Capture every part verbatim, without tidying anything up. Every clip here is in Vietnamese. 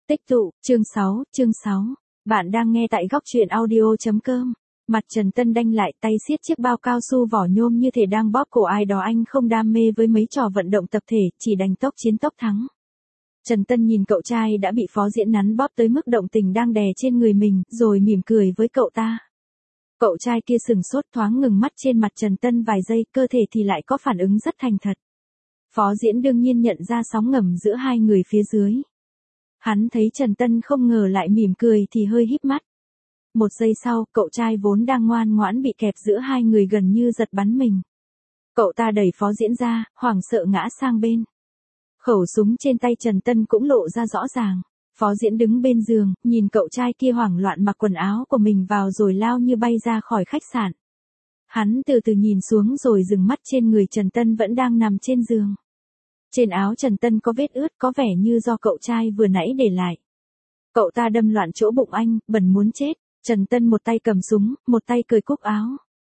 Tích tụ, chương sáu, chương sáu. Bạn đang nghe tại góc truyện audio.com. Mặt Trần Tân đanh lại, tay siết chiếc bao cao su vỏ nhôm như thể đang bóp cổ ai đó. Anh không đam mê với mấy trò vận động tập thể, chỉ đành tốc chiến tốc thắng. Trần Tân nhìn cậu trai đã bị Phó Diễn nắn bóp tới mức động tình đang đè trên người mình, rồi mỉm cười với cậu ta. Cậu trai kia sừng sốt, thoáng ngừng mắt trên mặt Trần Tân vài giây, cơ thể thì lại có phản ứng rất thành thật. Phó Diễn đương nhiên nhận ra sóng ngầm giữa hai người phía dưới. Hắn thấy Trần Tân không ngờ lại mỉm cười thì hơi híp mắt. Một giây sau, cậu trai vốn đang ngoan ngoãn bị kẹp giữa hai người gần như giật bắn mình. Cậu ta đẩy Phó Diễn ra, hoảng sợ ngã sang bên. Khẩu súng trên tay Trần Tân cũng lộ ra rõ ràng. Phó Diễn đứng bên giường, nhìn cậu trai kia hoảng loạn mặc quần áo của mình vào rồi lao như bay ra khỏi khách sạn. Hắn từ từ nhìn xuống rồi dừng mắt trên người Trần Tân vẫn đang nằm trên giường. Trên áo Trần Tân có vết ướt, có vẻ như do cậu trai vừa nãy để lại. Cậu ta đâm loạn chỗ bụng anh, bẩn muốn chết. Trần Tân một tay cầm súng, một tay cởi cúc áo.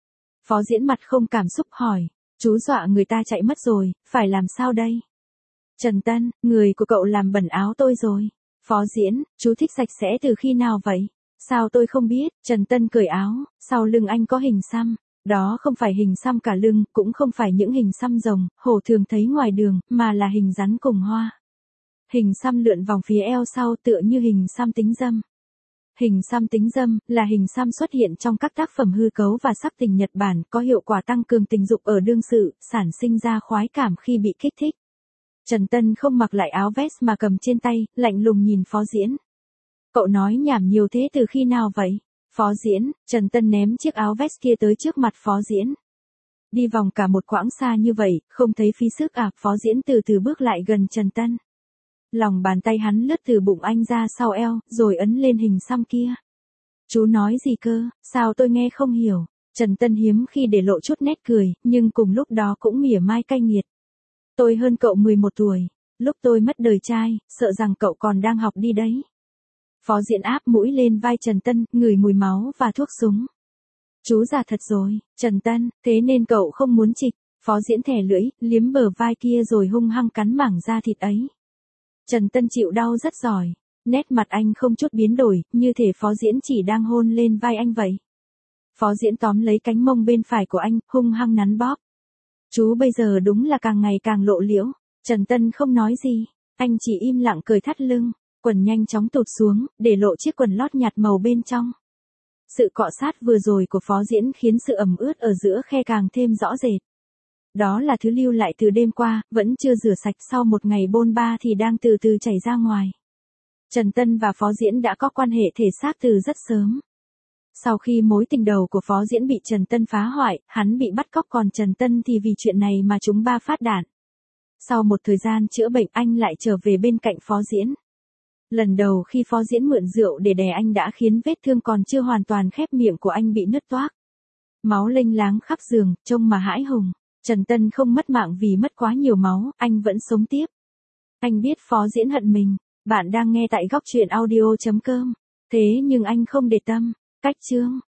Phó Diễn mặt không cảm xúc hỏi, chú dọa người ta chạy mất rồi, phải làm sao đây? Trần Tân, người của cậu làm bẩn áo tôi rồi. Phó Diễn, chú thích sạch sẽ từ khi nào vậy? Sao tôi không biết? Trần Tân cởi áo, sau lưng anh có hình xăm. Đó không phải hình xăm cả lưng, cũng không phải những hình xăm rồng, hổ thường thấy ngoài đường, mà là hình rắn cùng hoa. Hình xăm lượn vòng phía eo sau tựa như hình xăm tính dâm. Hình xăm tính dâm là hình xăm xuất hiện trong các tác phẩm hư cấu và sắc tình Nhật Bản, có hiệu quả tăng cường tình dục ở đương sự, sản sinh ra khoái cảm khi bị kích thích. Trần Tân không mặc lại áo vest mà cầm trên tay, lạnh lùng nhìn Phó Diễn. Cậu nói nhảm nhiều thế từ khi nào vậy? Phó Diễn, Trần Tân ném chiếc áo vest kia tới trước mặt Phó Diễn. Đi vòng cả một quãng xa như vậy, không thấy phí sức à? Phó Diễn từ từ bước lại gần Trần Tân. Lòng bàn tay hắn lướt từ bụng anh ra sau eo, rồi ấn lên hình xăm kia. Chú nói gì cơ, sao tôi nghe không hiểu? Trần Tân hiếm khi để lộ chút nét cười, nhưng cùng lúc đó cũng mỉa mai cay nghiệt. Tôi hơn cậu mười một tuổi, lúc tôi mất đời trai, sợ rằng cậu còn đang học đi đấy. Phó Diễn áp mũi lên vai Trần Tân, ngửi mùi máu và thuốc súng. Chú già thật rồi, Trần Tân, thế nên cậu không muốn trịch. Phó Diễn thè lưỡi, liếm bờ vai kia rồi hung hăng cắn mảng da thịt ấy. Trần Tân chịu đau rất giỏi, nét mặt anh không chút biến đổi, như thể Phó Diễn chỉ đang hôn lên vai anh vậy. Phó Diễn tóm lấy cánh mông bên phải của anh, hung hăng nắn bóp. Chú bây giờ đúng là càng ngày càng lộ liễu. Trần Tân không nói gì, anh chỉ im lặng cởi thắt lưng. Quần nhanh chóng tụt xuống, để lộ chiếc quần lót nhạt màu bên trong. Sự cọ sát vừa rồi của Phó Diễn khiến sự ẩm ướt ở giữa khe càng thêm rõ rệt. Đó là thứ lưu lại từ đêm qua, vẫn chưa rửa sạch sau một ngày bôn ba thì đang từ từ chảy ra ngoài. Trần Tân và Phó Diễn đã có quan hệ thể xác từ rất sớm. Sau khi mối tình đầu của Phó Diễn bị Trần Tân phá hoại, hắn bị bắt cóc, còn Trần Tân thì vì chuyện này mà trúng ba phát đạn. Sau một thời gian chữa bệnh, anh lại trở về bên cạnh Phó Diễn. Lần đầu khi Phó Diễn mượn rượu để đè anh đã khiến vết thương còn chưa hoàn toàn khép miệng của anh bị nứt toác. Máu lênh láng khắp giường, trông mà hãi hùng. Trần Tân không mất mạng vì mất quá nhiều máu, anh vẫn sống tiếp. Anh biết Phó Diễn hận mình. Bạn đang nghe tại góc truyện audio.com. Thế nhưng anh không để tâm. Cách chương.